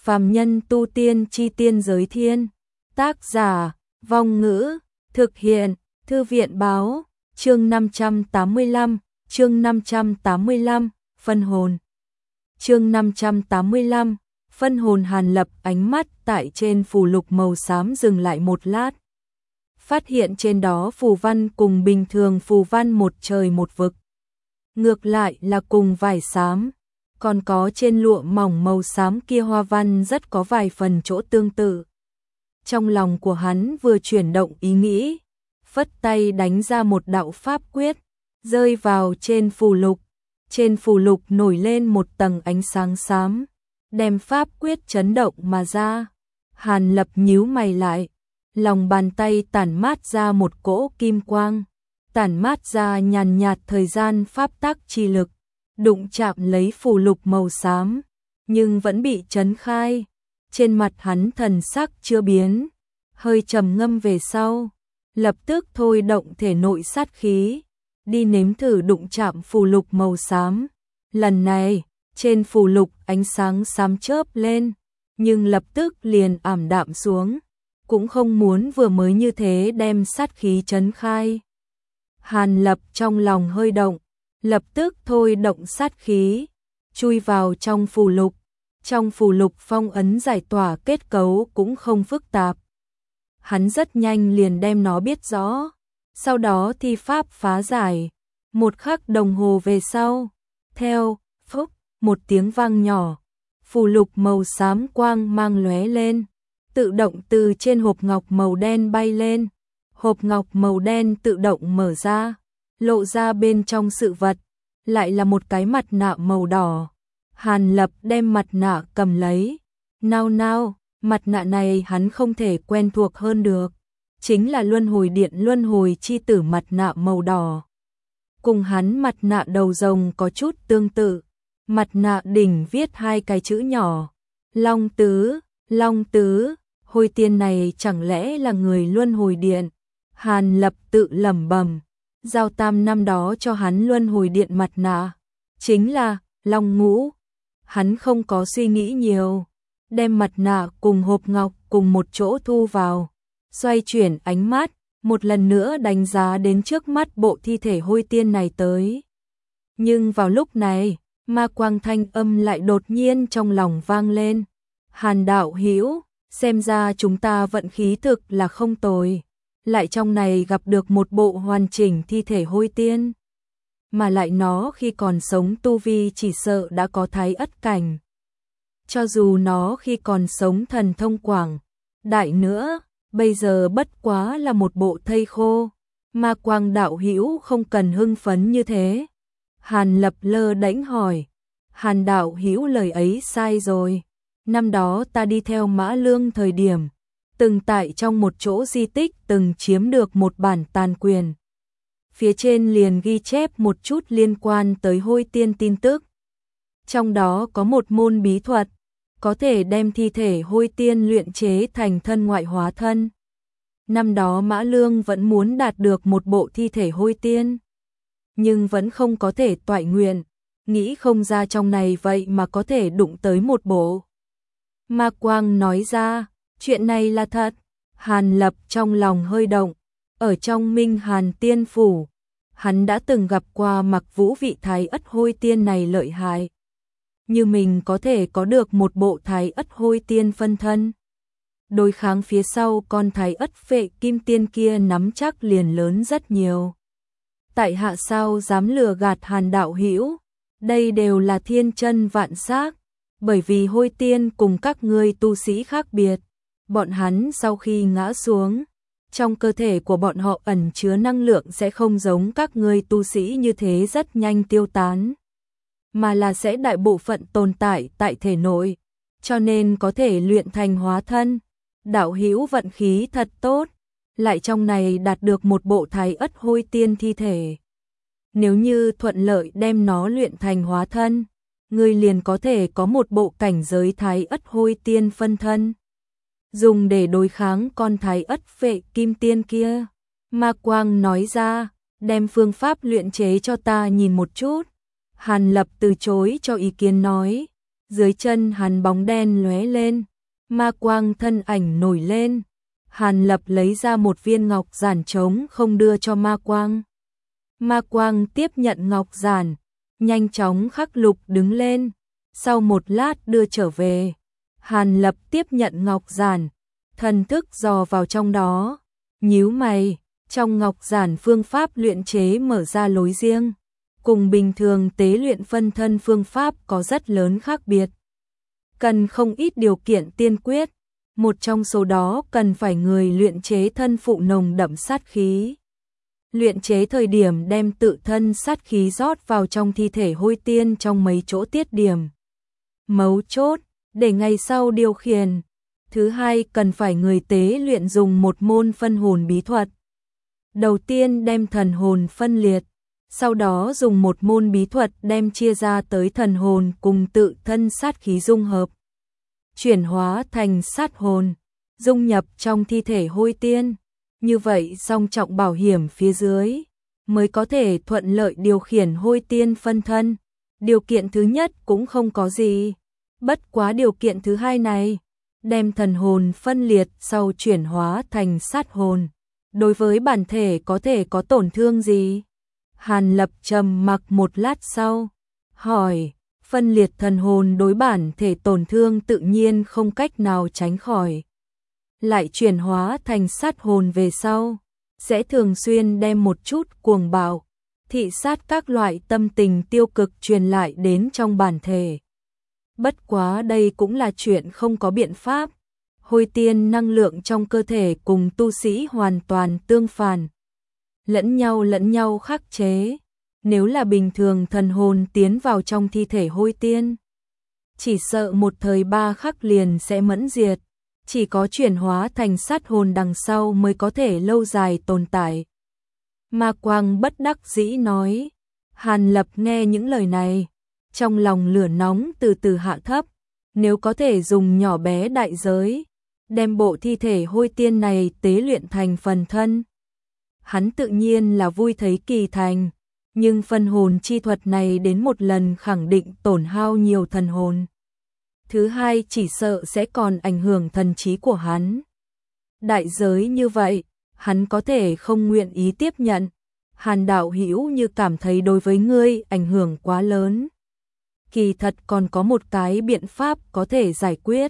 Phàm nhân tu tiên chi tiên giới thiên. Tác giả, Vong Ngữ, thực hiện, Thư viện báo, chương 585, phân hồn. Chương 585, phân hồn. Hàn Lập ánh mắt tại trên phù lục màu xám dừng lại một lát. Phát hiện trên đó phù văn cùng bình thường phù văn một trời một vực. Ngược lại là cùng vải xám, còn có trên lụa mỏng màu xám kia hoa văn rất có vài phần chỗ tương tự. Trong lòng của hắn vừa chuyển động ý nghĩ, phất tay đánh ra một đạo pháp quyết, rơi vào trên phù lục. Trên phù lục nổi lên một tầng ánh sáng xám, đem pháp quyết chấn động mà ra. Hàn Lập nhíu mày lại, lòng bàn tay tản mát ra một cỗ kim quang, tản mát ra nhàn nhạt thời gian pháp tắc chi lực, đụng chạm lấy phù lục màu xám, nhưng vẫn bị chấn khai. Trên mặt hắn thần sắc chưa biến, hơi trầm ngâm về sau, lập tức thôi động thể nội sát khí, đi nếm thử đụng chạm phù lục màu xám. Lần này, trên phù lục ánh sáng xám chớp lên, nhưng lập tức liền ảm đạm xuống, cũng không muốn vừa mới như thế đem sát khí chấn khai. Hàn Lập trong lòng hơi động, lập tức thôi động sát khí, chui vào trong phù lục. Trong phù lục phong ấn giải tỏa kết cấu cũng không phức tạp. Hắn rất nhanh liền đem nó biết rõ, sau đó thi pháp phá giải. Một khắc đồng hồ về sau, theo phốc một tiếng vang nhỏ, phù lục màu xám quang mang lóe lên, tự động từ trên hộp ngọc màu đen bay lên. Hộp ngọc màu đen tự động mở ra, lộ ra bên trong sự vật, lại là một cái mặt nạ màu đỏ. Hàn Lập đem mặt nạ cầm lấy, nao, mặt nạ này hắn không thể quen thuộc hơn được, chính là luân hồi điện luân hồi chi tử mặt nạ màu đỏ. Cùng hắn mặt nạ đầu rồng có chút tương tự, mặt nạ đỉnh viết hai cái chữ nhỏ, Long Tứ, Hồi tiên này chẳng lẽ là người luân hồi điện? Hàn Lập tự lẩm bẩm, Giao Tam năm đó cho hắn luân hồi điện mặt nạ, chính là Long Ngũ. Hắn không có suy nghĩ nhiều, đem mặt nạ cùng hộp ngọc cùng một chỗ thu vào, xoay chuyển ánh mắt, một lần nữa đánh giá đến trước mắt bộ thi thể hôi tiên này tới. Nhưng vào lúc này, ma quang thanh âm lại đột nhiên trong lòng vang lên. Hàn đạo hữu, xem ra chúng ta vận khí thực là không tồi, lại trong này gặp được một bộ hoàn chỉnh thi thể hôi tiên. Mà lại nó khi còn sống tu vi chỉ sợ đã có thái ất cảnh. Cho dù nó khi còn sống thần thông quảng đại nữa, bây giờ bất quá là một bộ thây khô. Ma quang đạo hữu không cần hưng phấn như thế. Hàn Lập lơ đễnh hỏi. Hàn đạo hữu lời ấy sai rồi. Năm đó ta đi theo Mã Lương thời điểm, từng tại trong một chỗ di tích từng chiếm được một bản tàn quyền. Phía trên liền ghi chép một chút liên quan tới hôi tiên tin tức. Trong đó có một môn bí thuật, có thể đem thi thể hôi tiên luyện chế thành thân ngoại hóa thân. Năm đó Mã Lương vẫn muốn đạt được một bộ thi thể hôi tiên, nhưng vẫn không có thể toại nguyện, nghĩ không ra trong này vậy mà có thể đụng tới một bộ. Ma Quang nói ra, chuyện này là thật. Hàn Lập trong lòng hơi động, ở trong Minh Hàn Tiên Phủ, hắn đã từng gặp qua Mặc Vũ vị thái ất hôi tiên này lợi hại. Như mình có thể có được một bộ thái ất hôi tiên phân thân, đối kháng phía sau con thái ất phệ kim tiên kia nắm chắc liền lớn rất nhiều. Tại hạ sao dám lừa gạt Hàn đạo hữu, đây đều là thiên chân vạn xác, bởi vì hôi tiên cùng các ngươi tu sĩ khác biệt, bọn hắn sau khi ngã xuống, trong cơ thể của bọn họ ẩn chứa năng lượng sẽ không giống các ngươi tu sĩ như thế rất nhanh tiêu tán, mà là sẽ đại bộ phận tồn tại tại thể nội, cho nên có thể luyện thành hóa thân. Đạo hữu vận khí thật tốt, lại trong này đạt được một bộ thái ất hôi tiên thi thể. Nếu như thuận lợi đem nó luyện thành hóa thân, ngươi liền có thể có một bộ cảnh giới thái ất hôi tiên phân thân, dùng để đối kháng con thái ất phệ kim tiên kia. Ma Quang nói ra, đem phương pháp luyện chế cho ta nhìn một chút. Hàn Lập từ chối cho ý kiến nói, Dưới chân hắn bóng đen lóe lên, ma quang thân ảnh nổi lên. Hàn Lập lấy ra một viên ngọc giản trống không đưa cho ma quang. Ma quang tiếp nhận ngọc giản, nhanh chóng khắc lục đứng lên, sau một lát đưa trở về. Hàn Lập tiếp nhận ngọc giản, thần thức dò vào trong đó, nhíu mày, trong ngọc giản phương pháp luyện chế mở ra lối riêng, cùng bình thường tế luyện phân thân phương pháp có rất lớn khác biệt. Cần không ít điều kiện tiên quyết, một trong số đó cần phải người luyện chế thân phụ nồng đậm sát khí. Luyện chế thời điểm đem tự thân sát khí rót vào trong thi thể hôi tiên trong mấy chỗ tiết điểm mấu chốt, để ngày sau điều khiển. Thứ hai, cần phải người tế luyện dùng một môn phân hồn bí thuật. Đầu tiên đem thần hồn phân liệt, sau đó dùng một môn bí thuật đem chia ra tới thần hồn cùng tự thân sát khí dung hợp, chuyển hóa thành sát hồn, dung nhập trong thi thể hôi tiên. Như vậy song trọng bảo hiểm phía dưới mới có thể thuận lợi điều khiển hôi tiên phân thân. Điều kiện thứ nhất cũng không có gì, bất quá điều kiện thứ hai này, đem thần hồn phân liệt sau chuyển hóa thành sát hồn, đối với bản thể có thể có tổn thương gì? Hàn Lập trầm mặc một lát sau, hỏi, phân liệt thần hồn đối bản thể tổn thương tự nhiên không cách nào tránh khỏi. Lại chuyển hóa thành sát hồn về sau, sẽ thường xuyên đem một chút cuồng bạo, thị sát các loại tâm tình tiêu cực truyền lại đến trong bản thể. Bất quá đây cũng là chuyện không có biện pháp. Hôi tiên năng lượng trong cơ thể cùng tu sĩ hoàn toàn tương phản, lẫn nhau khắc chế. Nếu là bình thường thần hồn tiến vào trong thi thể hôi tiên, chỉ sợ một thời 3 khắc liền sẽ mẫn diệt. Chỉ có chuyển hóa thành sát hồn đằng sau mới có thể lâu dài tồn tại. Ma quang bất đắc dĩ nói. Hàn Lập nghe những lời này, trong lòng lửa nóng từ từ hạ thấp. Nếu có thể dùng nhỏ bé đại giới, đem bộ thi thể hôi tiên này tế luyện thành phần thân, hắn tự nhiên là vui thấy kỳ thành. Nhưng phân hồn chi thuật này đến một lần khẳng định tổn hao nhiều thần hồn. Thứ hai, chỉ sợ sẽ còn ảnh hưởng thần trí của hắn. Đại giới như vậy, hắn có thể không nguyện ý tiếp nhận. Hàn đạo hữu như cảm thấy đối với ngươi ảnh hưởng quá lớn. Kỳ thật còn có một cái biện pháp có thể giải quyết.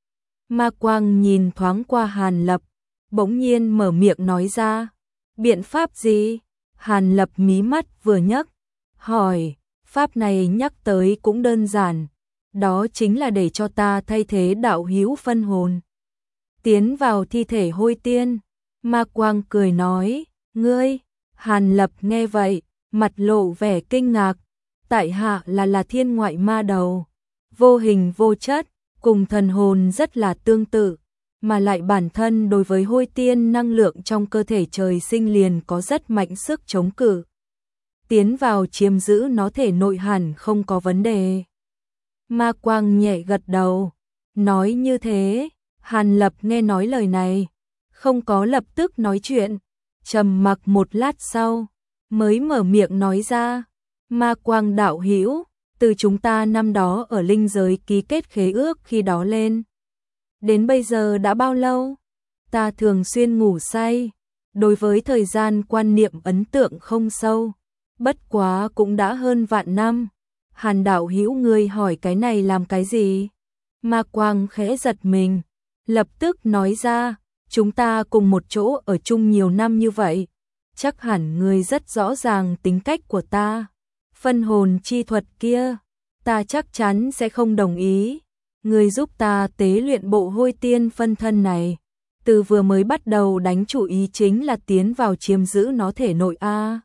Ma quang nhìn thoáng qua Hàn Lập, bỗng nhiên mở miệng nói ra. Biện pháp gì? Hàn Lập mí mắt vừa nhấc, hỏi, pháp này nhắc tới cũng đơn giản. Đó chính là để cho ta thay thế đạo hữu phân hồn, tiến vào thi thể hôi tiên. Ma quang cười nói, ngươi. Hàn Lập nghe vậy, mặt lộ vẻ kinh ngạc. Tại hạ là thiên ngoại ma đầu, vô hình vô chất, cùng thần hồn rất là tương tự, mà lại bản thân đối với hôi tiên năng lượng trong cơ thể trời sinh liền có rất mạnh sức chống cự. Tiến vào chiếm giữ nó thể nội hẳn không có vấn đề. Ma quang nhẹ gật đầu, nói như thế. Hàn Lập nghe nói lời này, không có lập tức nói chuyện, trầm mặc một lát sau, mới mở miệng nói ra. Ma quang đạo hữu, từ chúng ta năm đó ở linh giới ký kết khế ước khi đó lên, đến bây giờ đã bao lâu? Ta thường xuyên ngủ say, đối với thời gian quan niệm ấn tượng không sâu, bất quá cũng đã hơn vạn năm. Hàn đạo hữu ngươi hỏi cái này làm cái gì? Ma quang khẽ giật mình, lập tức nói ra, chúng ta cùng một chỗ ở chung nhiều năm như vậy, chắc hẳn ngươi rất rõ ràng tính cách của ta. Phân hồn chi thuật kia, ta chắc chắn sẽ không đồng ý. Ngươi giúp ta tế luyện bộ hôi tiên phân thân này, từ vừa mới bắt đầu đánh chủ ý chính là tiến vào chiếm giữ nó thể nội a.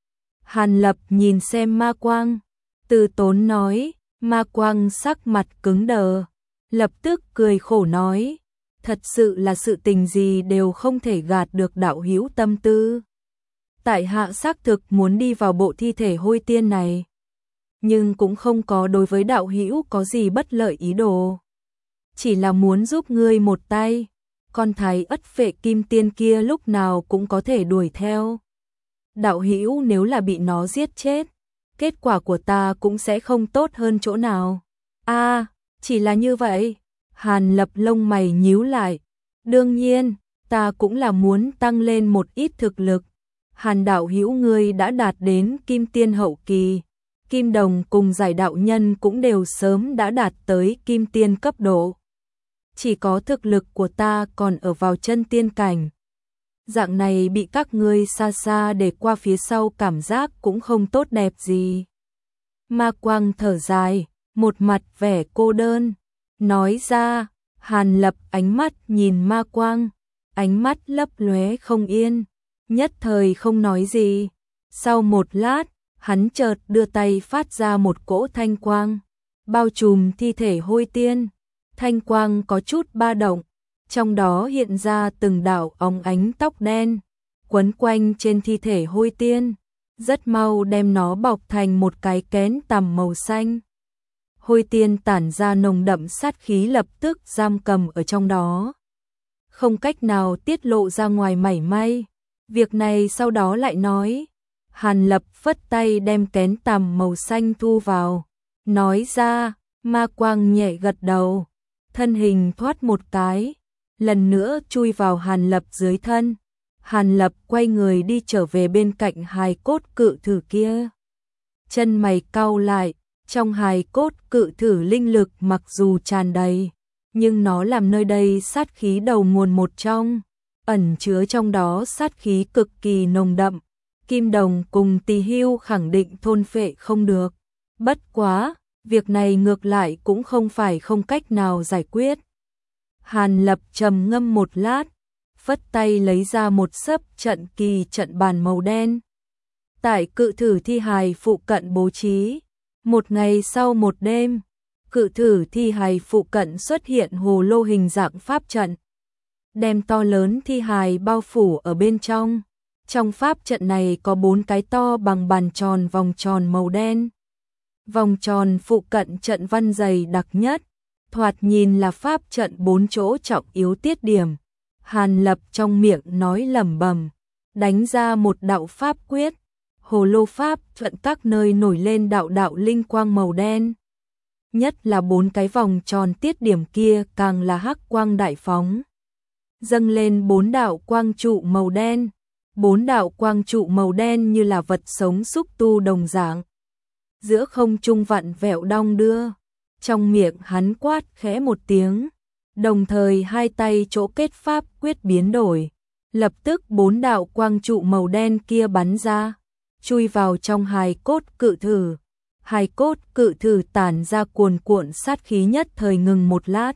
Hàn Lập nhìn xem ma quang, từ tốn nói. Ma quang sắc mặt cứng đờ, lập tức cười khổ nói, thật sự là sự tình gì đều không thể gạt được đạo hữu tâm tư. Tại hạ xác thực muốn đi vào bộ thi thể hôi tiên này, nhưng cũng không có đối với đạo hữu có gì bất lợi ý đồ, chỉ là muốn giúp ngươi một tay. Con thái ất phệ kim tiên kia lúc nào cũng có thể đuổi theo. Đạo hữu nếu là bị nó giết chết, kết quả của ta cũng sẽ không tốt hơn chỗ nào. A, Chỉ là như vậy, Hàn Lập lông mày nhíu lại. Đương nhiên, ta cũng là muốn tăng lên một ít thực lực. Hàn đạo hữu ngươi đã đạt đến kim tiên hậu kỳ, Kim Đồng cùng Giải đạo nhân cũng đều sớm đã đạt tới kim tiên cấp độ. Chỉ có thực lực của ta còn ở vào chân tiên cảnh. Dạng này bị các ngươi xa xa để qua phía sau cảm giác cũng không tốt đẹp gì. Ma Quang thở dài, một mặt vẻ cô đơn, nói ra. Hàn Lập ánh mắt nhìn Ma Quang, ánh mắt lấp lóe không yên, nhất thời không nói gì. Sau một lát, hắn chợt đưa tay phát ra một cỗ thanh quang, bao trùm thi thể Hôi Tiên. Thanh quang có chút ba động, trong đó hiện ra từng đạo óng ánh tóc đen, quấn quanh trên thi thể Hôi Tiên, rất mau đem nó bọc thành một cái kén tằm màu xanh. Hôi Tiên tản ra nồng đậm sát khí lập tức giam cầm ở trong đó, không cách nào tiết lộ ra ngoài mảy may. Việc này sau đó lại nói. Hàn Lập phất tay đem kén tằm màu xanh thu vào, nói ra. Ma Quang nhẹ gật đầu, thân hình thoát một cái, lần nữa chui vào Hàn Lập dưới thân. Hàn Lập quay người đi trở về bên cạnh hài cốt cự thử kia. Chân mày cau lại, trong hài cốt cự thử linh lực mặc dù tràn đầy, nhưng nó làm nơi đây sát khí đầu nguồn một trong, ẩn chứa trong đó sát khí cực kỳ nồng đậm. Kim Đồng cùng Tỳ Hưu khẳng định thôn phệ không được. Bất quá, việc này ngược lại cũng không phải không cách nào giải quyết. Hàn Lập trầm ngâm một lát, phất tay lấy ra một xấp trận kỳ trận bàn màu đen. Tại cự thử thi hài phụ cận bố trí. Một ngày sau một đêm, cự thử thi hài phụ cận xuất hiện hồ lô hình dạng pháp trận, đem to lớn thi hài bao phủ ở bên trong. Trong pháp trận này có 4 cái to bằng bàn tròn vòng tròn màu đen. Vòng tròn phụ cận trận văn dày đặc nhất, thoạt nhìn là pháp trận 4 chỗ trọng yếu tiết điểm. Hàn Lập trong miệng nói lẩm bẩm, đánh ra một đạo pháp quyết. Hồ lô pháp trận các nơi nổi lên đạo đạo linh quang màu đen. Nhất là 4 cái vòng tròn tiết điểm kia càng là hắc quang đại phóng. Dâng lên 4 đạo quang trụ màu đen. 4 đạo quang trụ màu đen như là vật sống xúc tu đồng dạng. Giữa không trung vặn vẹo đong đưa. Trong miệng hắn quát khẽ một tiếng. Đồng thời hai tay chỗ kết pháp quyết biến đổi. Lập tức 4 đạo quang trụ màu đen kia bắn ra, chui vào trong hài cốt cự thử. Hài cốt cự thử tản ra cuồn cuộn sát khí nhất thời ngừng một lát.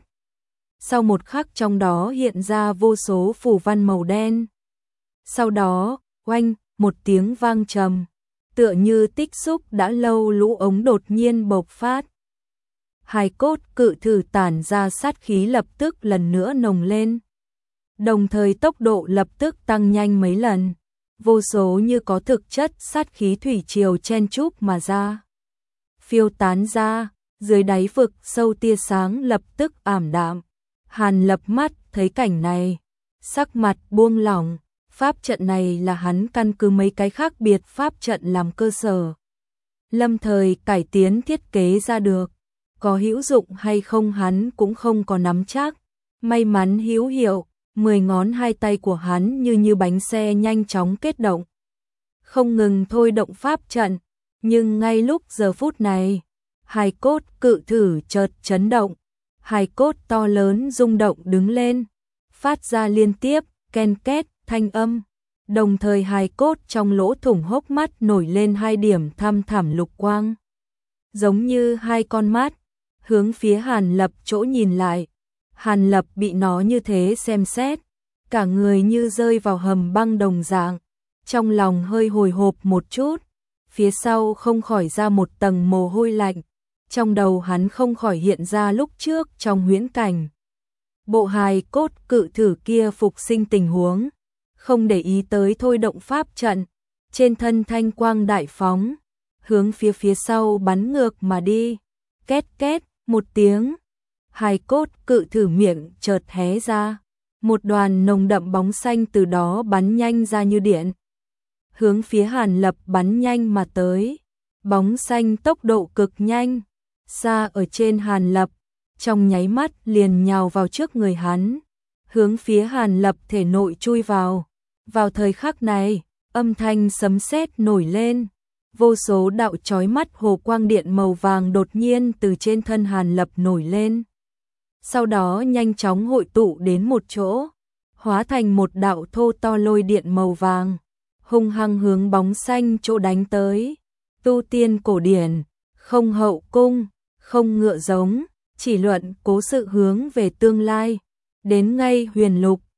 Sau một khắc trong đó hiện ra vô số phù văn màu đen. Sau đó, oanh, một tiếng vang trầm, tựa như tích xúc đã lâu lũ ống đột nhiên bộc phát. Hài cốt cự thử tản ra sát khí lập tức lần nữa nồng lên. Đồng thời tốc độ lập tức tăng nhanh mấy lần. Vô số như có thực chất sát khí thủy triều chen chúc mà ra. Phiêu tán ra, dưới đáy vực sâu tia sáng lập tức ảm đạm. Hàn Lập mắt thấy cảnh này, sắc mặt buông lỏng. Pháp trận này là hắn căn cứ mấy cái khác biệt pháp trận làm cơ sở, lâm thời cải tiến thiết kế ra được. Có hữu dụng hay không hắn cũng không có nắm chắc. May mắn hữu hiệu, 10 ngón hai tay của hắn như bánh xe nhanh chóng kết động, không ngừng thôi động pháp trận. Nhưng ngay lúc giờ phút này, hài cốt cự thử chợt chấn động, hài cốt to lớn rung động đứng lên, phát ra liên tiếp ken két thanh âm. Đồng thời hài cốt trong lỗ thủng hốc mắt nổi lên 2 điểm thăm thẳm lục quang, giống như 2 con mắt, hướng phía Hàn Lập chỗ nhìn lại. Hàn Lập bị nó như thế xem xét, cả người như rơi vào hầm băng đồng dạng, trong lòng hơi hồi hộp một chút, phía sau không khỏi ra một tầng mồ hôi lạnh, trong đầu hắn không khỏi hiện ra lúc trước trong huyễn cảnh. Bộ hài cốt cự thử kia phục sinh tình huống, không để ý tới thôi động pháp trận, trên thân thanh quang đại phóng, hướng phía sau bắn ngược mà đi. Két két, một tiếng, hài cốt cự thử miệng chợt hé ra, một đoàn nồng đậm bóng xanh từ đó bắn nhanh ra như điện, hướng phía Hàn Lập bắn nhanh mà tới. Bóng xanh tốc độ cực nhanh, xa ở trên Hàn Lập, trong nháy mắt liền nhào vào trước người hắn, hướng phía Hàn Lập thể nội chui vào. Vào thời khắc này, âm thanh sấm sét nổi lên, vô số đạo chói mắt hồ quang điện màu vàng đột nhiên từ trên thân Hàn Lập nổi lên. Sau đó nhanh chóng hội tụ đến một chỗ, hóa thành một đạo thô to lôi điện màu vàng, hung hăng hướng bóng xanh chỗ đánh tới. Tu tiên cổ điển, không hậu cung, không ngựa giống, chỉ luận cố sự hướng về tương lai. Đến ngay huyền lục,